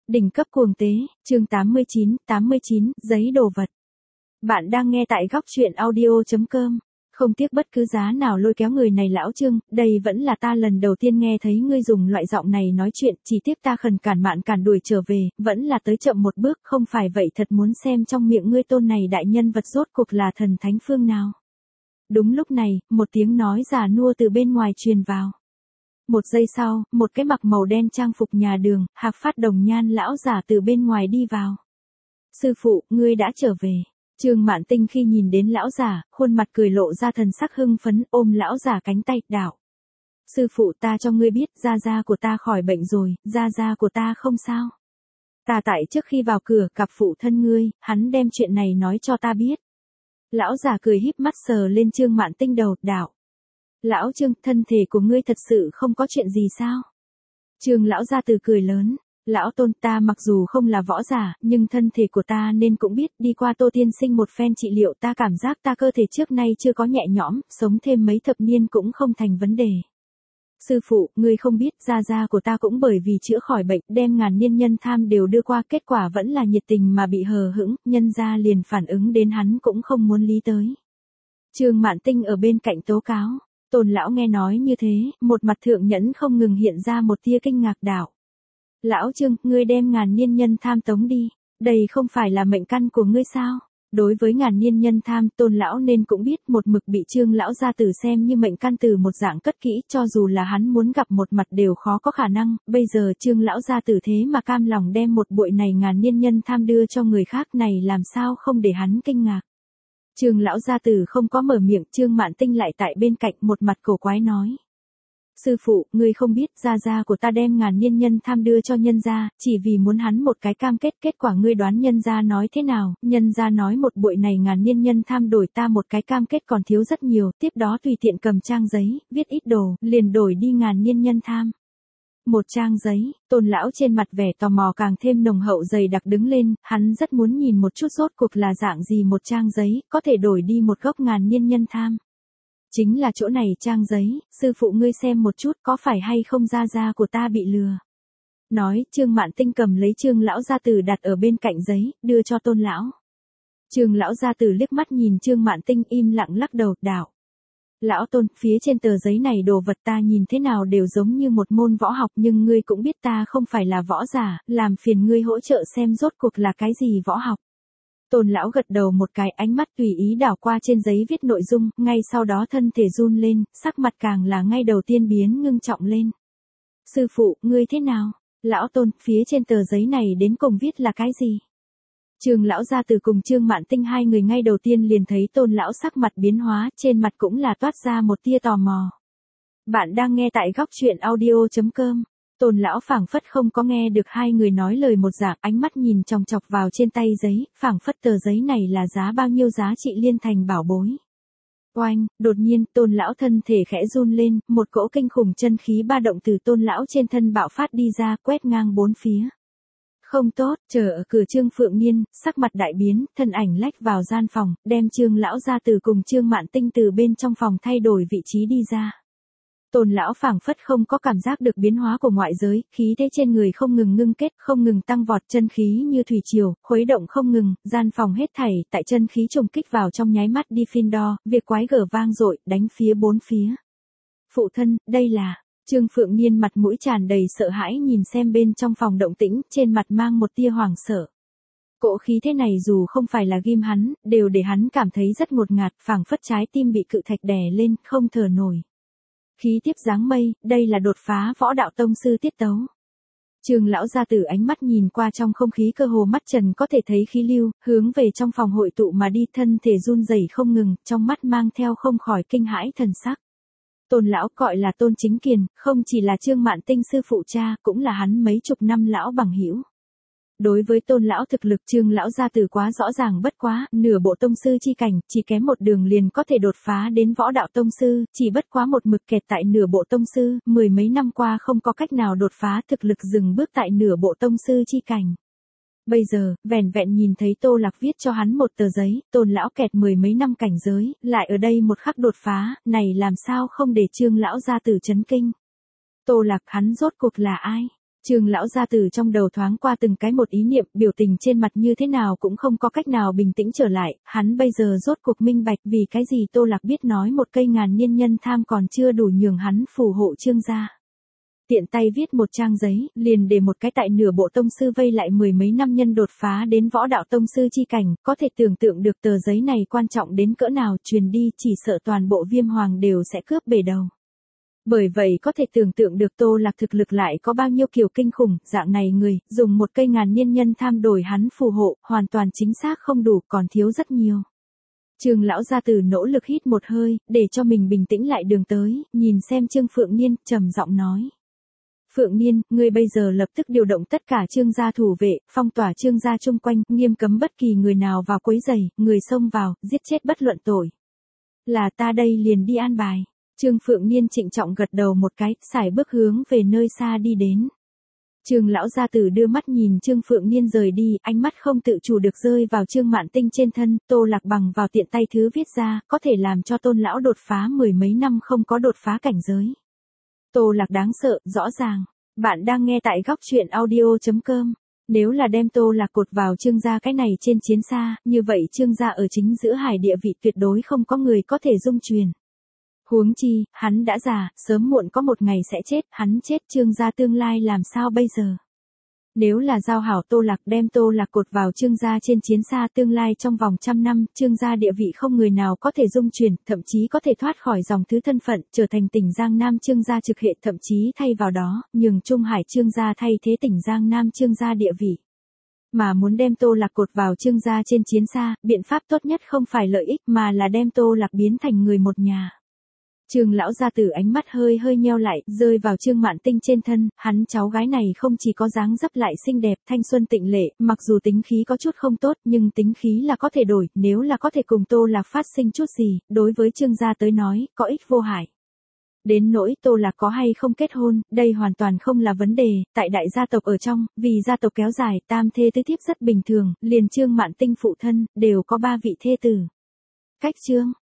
Đỉnh cấp cuồng tế, chương 89, giấy đồ vật. Bạn đang nghe tại góc truyện audio.com. Không tiếc bất cứ giá nào lôi kéo người này lão Trương, đây vẫn là ta lần đầu tiên nghe thấy ngươi dùng loại giọng này nói chuyện, chỉ tiếc ta khẩn cản mạn cản đuổi trở về, vẫn là tới chậm một bước, không phải vậy thật muốn xem trong miệng ngươi tôn này đại nhân vật rốt cuộc là thần thánh phương nào. Đúng lúc này, một tiếng nói già nua từ bên ngoài truyền vào. Một giây sau, một cái mặc màu đen trang phục nhà đường, hạc phát đồng nhan lão giả từ bên ngoài đi vào. Sư phụ, ngươi đã trở về. Trương Mạn Tinh khi nhìn đến lão giả, khuôn mặt cười lộ ra thần sắc hưng phấn, ôm lão giả cánh tay, đạo. Sư phụ, ta cho ngươi biết, gia của ta khỏi bệnh rồi, gia của ta không sao. Ta tại trước khi vào cửa gặp phụ thân ngươi, hắn đem chuyện này nói cho ta biết. Lão giả cười híp mắt sờ lên Trương Mạn Tinh đầu, đạo. Lão Trương, thân thể của ngươi thật sự không có chuyện gì sao? Trương lão gia từ cười lớn. Lão Tôn, ta mặc dù không là võ giả, nhưng thân thể của ta nên cũng biết, đi qua Tô tiên sinh một phen trị liệu, ta cảm giác ta cơ thể trước nay chưa có nhẹ nhõm, sống thêm mấy thập niên cũng không thành vấn đề. Sư phụ, ngươi không biết, gia của ta cũng bởi vì chữa khỏi bệnh, đem ngàn niên nhân tham đều đưa qua, kết quả vẫn là nhiệt tình mà bị hờ hững, nhân gia liền phản ứng đến hắn cũng không muốn lý tới. Trương Mạn Tinh ở bên cạnh tố cáo. Tôn lão nghe nói như thế, một mặt thượng nhẫn không ngừng hiện ra một tia kinh ngạc, đạo. Lão Trương, ngươi đem ngàn niên nhân tham tống đi, đây không phải là mệnh căn của ngươi sao? Đối với ngàn niên nhân tham, Tôn lão nên cũng biết, một mực bị Trương lão gia tử xem như mệnh căn từ một dạng cất kỹ, cho dù là hắn muốn gặp một mặt đều khó có khả năng, bây giờ Trương lão gia tử thế mà cam lòng đem một bụi này ngàn niên nhân tham đưa cho người khác, này làm sao không để hắn kinh ngạc. Trương lão gia tử không có mở miệng, Trương Mạn Tinh lại tại bên cạnh một mặt cổ quái nói. Sư phụ, ngươi không biết, gia của ta đem ngàn niên nhân tham đưa cho nhân gia, chỉ vì muốn hắn một cái cam kết, kết quả ngươi đoán nhân gia nói thế nào, nhân gia nói một bụi này ngàn niên nhân tham đổi ta một cái cam kết còn thiếu rất nhiều, tiếp đó tùy tiện cầm trang giấy, viết ít đồ, liền đổi đi ngàn niên nhân tham. Một trang giấy, Tôn lão trên mặt vẻ tò mò càng thêm nồng hậu dày đặc đứng lên, hắn rất muốn nhìn một chút rốt cuộc là dạng gì một trang giấy, có thể đổi đi một gốc ngàn niên nhân tham. Chính là chỗ này trang giấy, sư phụ ngươi xem một chút có phải hay không gia của ta bị lừa. Nói, Trương Mạn Tinh cầm lấy Trương lão gia tử đặt ở bên cạnh giấy, đưa cho Tôn lão. Trương lão gia tử liếc mắt nhìn Trương Mạn Tinh im lặng lắc đầu, đạo. Lão Tôn, phía trên tờ giấy này đồ vật ta nhìn thế nào đều giống như một môn võ học, nhưng ngươi cũng biết ta không phải là võ giả, làm phiền ngươi hỗ trợ xem rốt cuộc là cái gì võ học. Tôn lão gật đầu một cái, ánh mắt tùy ý đảo qua trên giấy viết nội dung, ngay sau đó thân thể run lên, sắc mặt càng là ngay đầu tiên biến ngưng trọng lên. Sư phụ, ngươi thế nào? Lão Tôn, phía trên tờ giấy này đến cùng viết là cái gì? Trương lão gia từ cùng Trương Mạn Tinh hai người ngay đầu tiên liền thấy Tôn lão sắc mặt biến hóa, trên mặt cũng là toát ra một tia tò mò. Bạn đang nghe tại góc truyện audio.com. Tôn lão phảng phất không có nghe được hai người nói lời một dạng, ánh mắt nhìn chòng chọc vào trên tay giấy, phảng phất tờ giấy này là giá bao nhiêu giá trị liên thành bảo bối. Oanh, đột nhiên, Tôn lão thân thể khẽ run lên, một cỗ kinh khủng chân khí ba động từ Tôn lão trên thân bạo phát đi ra, quét ngang bốn phía. Không tốt, chờ ở cửa Trương Phượng Niên, sắc mặt đại biến, thân ảnh lách vào gian phòng, đem Trương lão gia từ cùng Trương Mạn Tinh từ bên trong phòng thay đổi vị trí đi ra. Tôn lão phảng phất không có cảm giác được biến hóa của ngoại giới, khí thế trên người không ngừng ngưng kết, không ngừng tăng vọt, chân khí như thủy triều, khuấy động không ngừng, gian phòng hết thảy, tại chân khí trùng kích vào trong nháy mắt đi phiên đo, việc quái gở vang dội, đánh phía bốn phía. Phụ thân, đây là. Trương Phượng Niên mặt mũi tràn đầy sợ hãi nhìn xem bên trong phòng động tĩnh, trên mặt mang một tia hoảng sợ. Cỗ khí thế này dù không phải là ghim hắn, đều để hắn cảm thấy rất ngột ngạt, phảng phất trái tim bị cự thạch đè lên, không thở nổi. Khí tiếp dáng mây, đây là đột phá võ đạo tông sư tiết tấu. Trương lão gia tử ánh mắt nhìn qua trong không khí cơ hồ mắt trần có thể thấy khí lưu, hướng về trong phòng hội tụ mà đi, thân thể run rẩy không ngừng, trong mắt mang theo không khỏi kinh hãi thần sắc. Tôn lão gọi là Tôn Chính Kiền, không chỉ là Trương Mạn Tinh sư phụ cha, cũng là hắn mấy chục năm lão bằng hữu. Đối với Tôn lão thực lực Trương lão gia tử quá rõ ràng bất quá, nửa bộ tông sư chi cảnh, chỉ kém một đường liền có thể đột phá đến võ đạo tông sư, chỉ bất quá một mực kẹt tại nửa bộ tông sư, mười mấy năm qua không có cách nào đột phá, thực lực dừng bước tại nửa bộ tông sư chi cảnh. Bây giờ, vẻn vẹn nhìn thấy Tô Lạc viết cho hắn một tờ giấy, Tôn lão kẹt mười mấy năm cảnh giới, lại ở đây một khắc đột phá, này làm sao không để Trương lão gia tử chấn kinh. Tô Lạc hắn rốt cuộc là ai? Trương lão gia tử trong đầu thoáng qua từng cái một ý niệm, biểu tình trên mặt như thế nào cũng không có cách nào bình tĩnh trở lại, hắn bây giờ rốt cuộc minh bạch vì cái gì Tô Lạc biết nói một cây ngàn niên nhân tham còn chưa đủ nhường hắn phù hộ Trương gia. Tiện tay viết một trang giấy, liền để một cái tại nửa bộ tông sư vây lại mười mấy năm nhân đột phá đến võ đạo tông sư chi cảnh, có thể tưởng tượng được tờ giấy này quan trọng đến cỡ nào, truyền đi chỉ sợ toàn bộ Viêm Hoàng đều sẽ cướp bể đầu. Bởi vậy có thể tưởng tượng được Tô Lạc thực lực lại có bao nhiêu kiểu kinh khủng, dạng này người, dùng một cây ngàn niên nhân tham đổi hắn phù hộ, hoàn toàn chính xác không đủ, còn thiếu rất nhiều. Trương lão gia tử nỗ lực hít một hơi, để cho mình bình tĩnh lại đường tới, nhìn xem Trương Phượng Niên, trầm giọng nói. Phượng Niên, ngươi bây giờ lập tức điều động tất cả Trương gia thủ vệ, phong tỏa Trương gia chung quanh, nghiêm cấm bất kỳ người nào vào quấy rầy, người xông vào, giết chết bất luận tội. Là ta đây liền đi an bài. Trương Phượng Niên trịnh trọng gật đầu một cái, sải bước hướng về nơi xa đi đến. Trương lão gia tử đưa mắt nhìn Trương Phượng Niên rời đi, ánh mắt không tự chủ được rơi vào Trương Mạn Tinh trên thân, Tô Lạc bằng vào tiện tay thứ viết ra, có thể làm cho Tôn lão đột phá mười mấy năm không có đột phá cảnh giới. Tô Lạc đáng sợ, rõ ràng. Bạn đang nghe tại góc truyện audio.com. Nếu là đem Tô Lạc cột vào Trương gia cái này trên chiến xa, như vậy Trương gia ở chính giữa hải địa vị tuyệt đối không có người có thể dung truyền. Huống chi, hắn đã già, sớm muộn có một ngày sẽ chết, hắn chết Trương gia tương lai làm sao bây giờ? Nếu là giao hảo Tô Lạc đem Tô Lạc cột vào Trương gia trên chiến xa tương lai trong vòng 100 năm, Trương gia địa vị không người nào có thể dung truyền, thậm chí có thể thoát khỏi dòng thứ thân phận, trở thành tỉnh Giang Nam Trương gia trực hệ, thậm chí thay vào đó, nhường Trung Hải Trương gia thay thế tỉnh Giang Nam Trương gia địa vị. Mà muốn đem Tô Lạc cột vào Trương gia trên chiến xa, biện pháp tốt nhất không phải lợi ích mà là đem Tô Lạc biến thành người một nhà. Trương lão gia tử ánh mắt hơi nheo lại, rơi vào Trương Mạn Tinh trên thân, hắn cháu gái này không chỉ có dáng dấp lại xinh đẹp, thanh xuân tịnh lệ, mặc dù tính khí có chút không tốt, nhưng tính khí là có thể đổi, nếu là có thể cùng Tô Lạc phát sinh chút gì, đối với Trương gia tới nói, có ích vô hại. Đến nỗi Tô Lạc có hay không kết hôn, đây hoàn toàn không là vấn đề, tại đại gia tộc ở trong, vì gia tộc kéo dài, tam thê tứ thiếp rất bình thường, liền Trương Mạn Tinh phụ thân, đều có 3 vị thê tử. Cách Trương